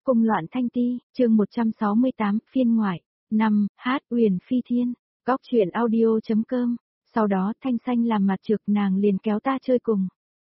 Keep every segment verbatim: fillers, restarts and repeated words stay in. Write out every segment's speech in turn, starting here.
Cung loạn thanh ti, chương một trăm sáu mươi tám, phiên ngoại. năm. Hát Uyển Phi Thiên. Góc truyện audio.com. Sau đó Thanh Xanh làm mặt trược, nàng liền kéo ta chơi cùng.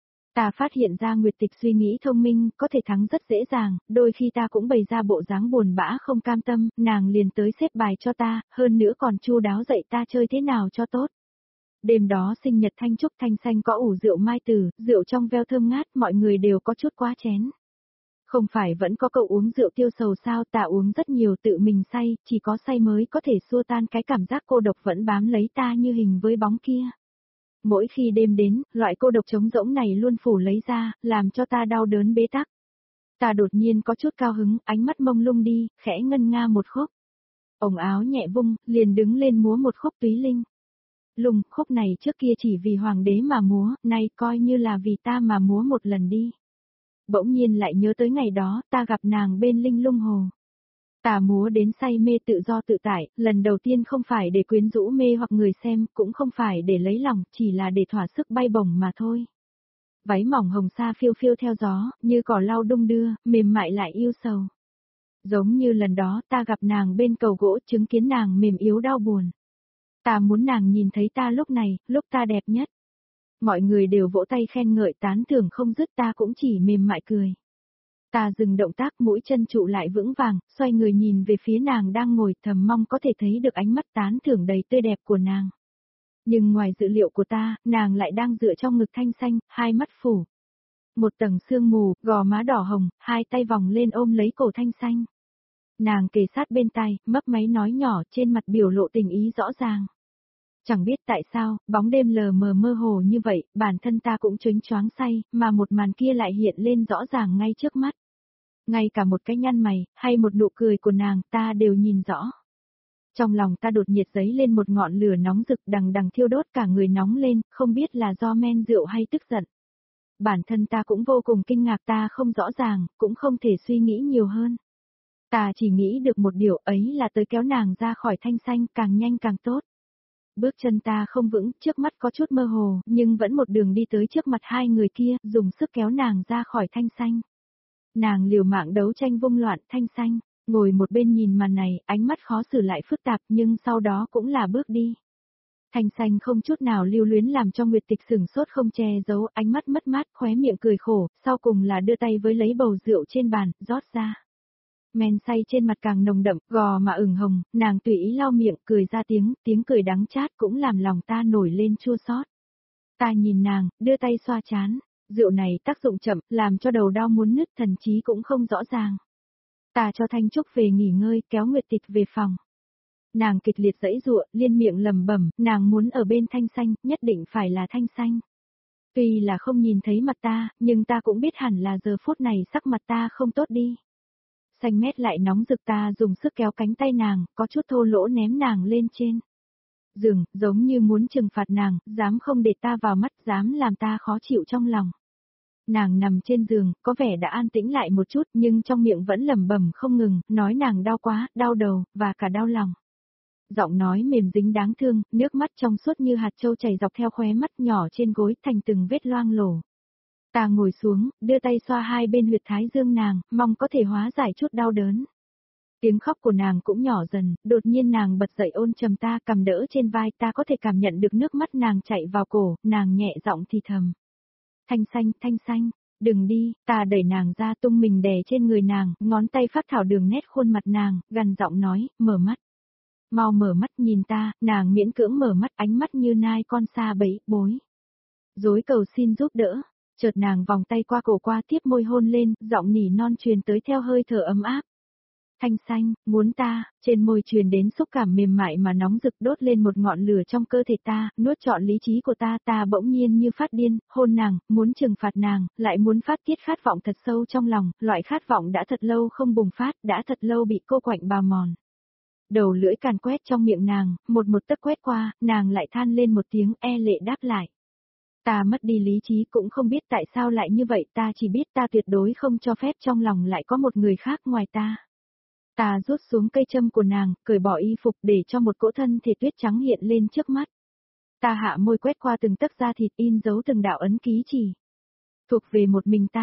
Ta phát hiện ra Nguyệt Tịch suy nghĩ thông minh, có thể thắng rất dễ dàng, đôi khi ta cũng bày ra bộ dáng buồn bã không cam tâm, nàng liền tới xếp bài cho ta, hơn nữa còn chu đáo dạy ta chơi thế nào cho tốt. Đêm đó sinh nhật Thanh Trúc, Thanh Xanh có ủ rượu mai tử, rượu trong veo thơm ngát, mọi người đều có chút quá chén. Không phải vẫn có câu uống rượu tiêu sầu sao, ta uống rất nhiều tự mình say, chỉ có say mới có thể xua tan cái cảm giác cô độc vẫn bám lấy ta như hình với bóng kia. Mỗi khi đêm đến, loại cô độc trống rỗng này luôn phủ lấy ra, làm cho ta đau đớn bế tắc. Ta đột nhiên có chút cao hứng, ánh mắt mông lung đi, khẽ ngân nga một khúc. Ống áo nhẹ vung, liền đứng lên múa một khúc túy linh. Lùng, khúc này trước kia chỉ vì hoàng đế mà múa, nay coi như là vì ta mà múa một lần đi. Bỗng nhiên lại nhớ tới ngày đó, ta gặp nàng bên Linh Lung Hồ. Ta múa đến say mê tự do tự tại, lần đầu tiên không phải để quyến rũ mê hoặc người xem, cũng không phải để lấy lòng, chỉ là để thỏa sức bay bổng mà thôi. Váy mỏng hồng sa phiêu phiêu theo gió, như cỏ lau đung đưa, mềm mại lại yêu sầu. Giống như lần đó ta gặp nàng bên cầu gỗ, chứng kiến nàng mềm yếu đau buồn. Ta muốn nàng nhìn thấy ta lúc này, lúc ta đẹp nhất. Mọi người đều vỗ tay khen ngợi tán thưởng không dứt, ta cũng chỉ mềm mại cười. Ta dừng động tác, mũi chân trụ lại vững vàng, xoay người nhìn về phía nàng đang ngồi, thầm mong có thể thấy được ánh mắt tán thưởng đầy tươi đẹp của nàng. Nhưng ngoài dự liệu của ta, nàng lại đang dựa trong ngực Thanh Xanh, hai mắt phủ một tầng sương mù, gò má đỏ hồng, hai tay vòng lên ôm lấy cổ Thanh Xanh. Nàng kề sát bên tai, mấp máy nói nhỏ, trên mặt biểu lộ tình ý rõ ràng. Chẳng biết tại sao, bóng đêm lờ mờ mơ hồ như vậy, bản thân ta cũng chớnh choáng say, mà một màn kia lại hiện lên rõ ràng ngay trước mắt. Ngay cả một cái nhăn mày, hay một nụ cười của nàng, ta đều nhìn rõ. Trong lòng ta đột nhiệt dấy lên một ngọn lửa nóng rực đằng đằng thiêu đốt, cả người nóng lên, không biết là do men rượu hay tức giận. Bản thân ta cũng vô cùng kinh ngạc, ta không rõ ràng, cũng không thể suy nghĩ nhiều hơn. Ta chỉ nghĩ được một điều, ấy là tới kéo nàng ra khỏi Thanh Xanh, càng nhanh càng tốt. Bước chân ta không vững, trước mắt có chút mơ hồ, nhưng vẫn một đường đi tới trước mặt hai người kia, dùng sức kéo nàng ra khỏi Thanh Xanh. Nàng liều mạng đấu tranh vung loạn. Thanh Xanh ngồi một bên nhìn màn này, ánh mắt khó xử lại phức tạp, nhưng sau đó cũng là bước đi. Thanh Xanh không chút nào lưu luyến, làm cho Nguyệt Tịch sửng sốt không che giấu, ánh mắt mất mát, khóe miệng cười khổ, sau cùng là đưa tay với lấy bầu rượu trên bàn, rót ra. Men say trên mặt càng nồng đậm, gò mà ửng hồng, nàng tùy ý lau miệng, cười ra tiếng, tiếng cười đắng chát cũng làm lòng ta nổi lên chua xót. Ta nhìn nàng, đưa tay xoa trán, rượu này tác dụng chậm, làm cho đầu đau muốn nứt, thần trí cũng không rõ ràng. Ta cho Thanh Trúc về nghỉ ngơi, kéo Nguyệt Tịch về phòng. Nàng kịch liệt giãy giụa, liên miệng lẩm bẩm, nàng muốn ở bên Thanh Xanh, nhất định phải là Thanh Xanh. Tuy là không nhìn thấy mặt ta, nhưng ta cũng biết hẳn là giờ phút này sắc mặt ta không tốt đi. Xanh mét lại nóng rực, ta dùng sức kéo cánh tay nàng, có chút thô lỗ ném nàng lên trên giường, giống như muốn trừng phạt nàng, dám không để ta vào mắt, dám làm ta khó chịu trong lòng. Nàng nằm trên giường, có vẻ đã an tĩnh lại một chút, nhưng trong miệng vẫn lẩm bẩm không ngừng, nói nàng đau quá, đau đầu, và cả đau lòng. Giọng nói mềm dính đáng thương, nước mắt trong suốt như hạt châu chảy dọc theo khóe mắt, nhỏ trên gối thành từng vết loang lổ. Ta ngồi xuống, đưa tay xoa hai bên huyệt thái dương nàng, mong có thể hóa giải chút đau đớn. Tiếng khóc của nàng cũng nhỏ dần, đột nhiên nàng bật dậy ôn chầm ta, cầm đỡ trên vai, ta có thể cảm nhận được nước mắt nàng chạy vào cổ, nàng nhẹ giọng thì thầm. Thanh Xanh, Thanh Xanh, đừng đi, ta đẩy nàng ra, tung mình đè trên người nàng, ngón tay phác thảo đường nét khuôn mặt nàng, gằn giọng nói, mở mắt. Mau mở mắt nhìn ta, nàng miễn cưỡng mở mắt, ánh mắt như nai con sa bẫy, bối rối cầu xin giúp đỡ. Chợt nàng vòng tay qua cổ, qua tiếp môi hôn lên, giọng nỉ non truyền tới theo hơi thở ấm áp. Thanh Xanh, muốn ta, trên môi truyền đến xúc cảm mềm mại mà nóng rực, đốt lên một ngọn lửa trong cơ thể ta, nuốt trọn lý trí của ta, ta bỗng nhiên như phát điên, hôn nàng, muốn trừng phạt nàng, lại muốn phát tiết khát vọng thật sâu trong lòng, loại khát vọng đã thật lâu không bùng phát, đã thật lâu bị cô quạnh bào mòn. Đầu lưỡi càn quét trong miệng nàng, một một tấc quét qua, nàng lại than lên một tiếng, e lệ đáp lại. Ta mất đi lý trí, cũng không biết tại sao lại như vậy, ta chỉ biết ta tuyệt đối không cho phép trong lòng lại có một người khác ngoài ta. Ta rút xuống cây châm của nàng, cởi bỏ y phục để cho một cỗ thân thể tuyết trắng hiện lên trước mắt. Ta hạ môi quét qua từng tấc da thịt, in dấu từng đạo ấn ký chỉ. Thuộc về một mình ta,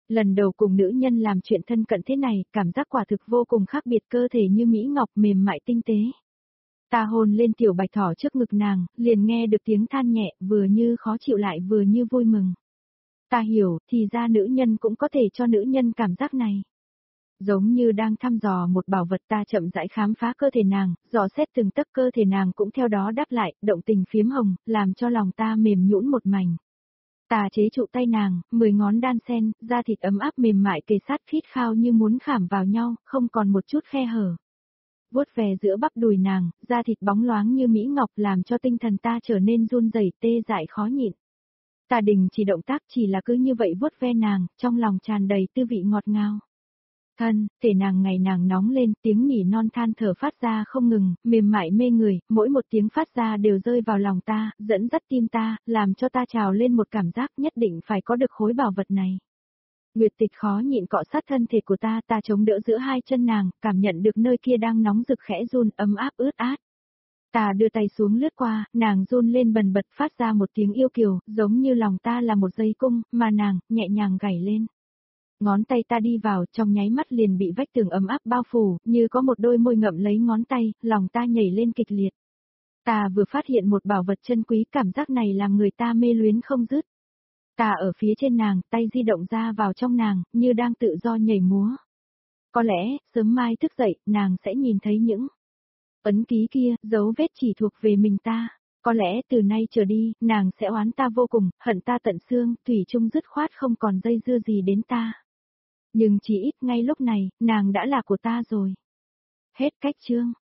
Lần đầu cùng nữ nhân làm chuyện thân cận thế này, cảm giác quả thực vô cùng khác biệt, cơ thể như mỹ ngọc mềm mại tinh tế. Ta hôn lên tiểu bạch thỏ trước ngực nàng, liền nghe được tiếng than nhẹ, vừa như khó chịu lại vừa như vui mừng. Ta hiểu, thì ra nữ nhân cũng có thể cho nữ nhân cảm giác này. Giống như đang thăm dò một bảo vật, ta chậm rãi khám phá cơ thể nàng, dò xét từng tấc cơ thể nàng cũng theo đó đáp lại, động tình phiếm hồng, làm cho lòng ta mềm nhũn một mảnh. Ta chế trụ tay nàng, mười ngón đan sen, da thịt ấm áp mềm mại kề sát khít khao như muốn khảm vào nhau, không còn một chút khe hở. Vuốt về giữa bắp đùi nàng, da thịt bóng loáng như mỹ ngọc làm cho tinh thần ta trở nên run rẩy tê dại khó nhịn. Ta đình chỉ động tác, chỉ là cứ như vậy vuốt ve nàng, trong lòng tràn đầy tư vị ngọt ngào. Thân, thể nàng ngày nàng nóng lên, tiếng nỉ non than thở phát ra không ngừng, mềm mại mê người, mỗi một tiếng phát ra đều rơi vào lòng ta, dẫn dắt tim ta, làm cho ta trào lên một cảm giác nhất định phải có được khối bảo vật này. Nguyệt Tịch khó nhịn cọ sát thân thể của ta, ta chống đỡ giữa hai chân nàng, cảm nhận được nơi kia đang nóng rực khẽ run, ấm áp ướt át. Ta đưa tay xuống lướt qua, nàng run lên bần bật phát ra một tiếng yêu kiều, giống như lòng ta là một dây cung, mà nàng, nhẹ nhàng gảy lên. Ngón tay ta đi vào, trong nháy mắt liền bị vách tường ấm áp bao phủ, như có một đôi môi ngậm lấy ngón tay, lòng ta nhảy lên kịch liệt. Ta vừa phát hiện một bảo vật chân quý, cảm giác này làm người ta mê luyến không dứt. Ta ở phía trên nàng, tay di động ra vào trong nàng, như đang tự do nhảy múa. Có lẽ, sớm mai thức dậy, nàng sẽ nhìn thấy những ấn ký kia, dấu vết chỉ thuộc về mình ta. Có lẽ từ nay trở đi, nàng sẽ oán ta vô cùng, hận ta tận xương, thủy chung dứt khoát không còn dây dưa gì đến ta. Nhưng chỉ ít ngay lúc này, nàng đã là của ta rồi. Hết cách chương.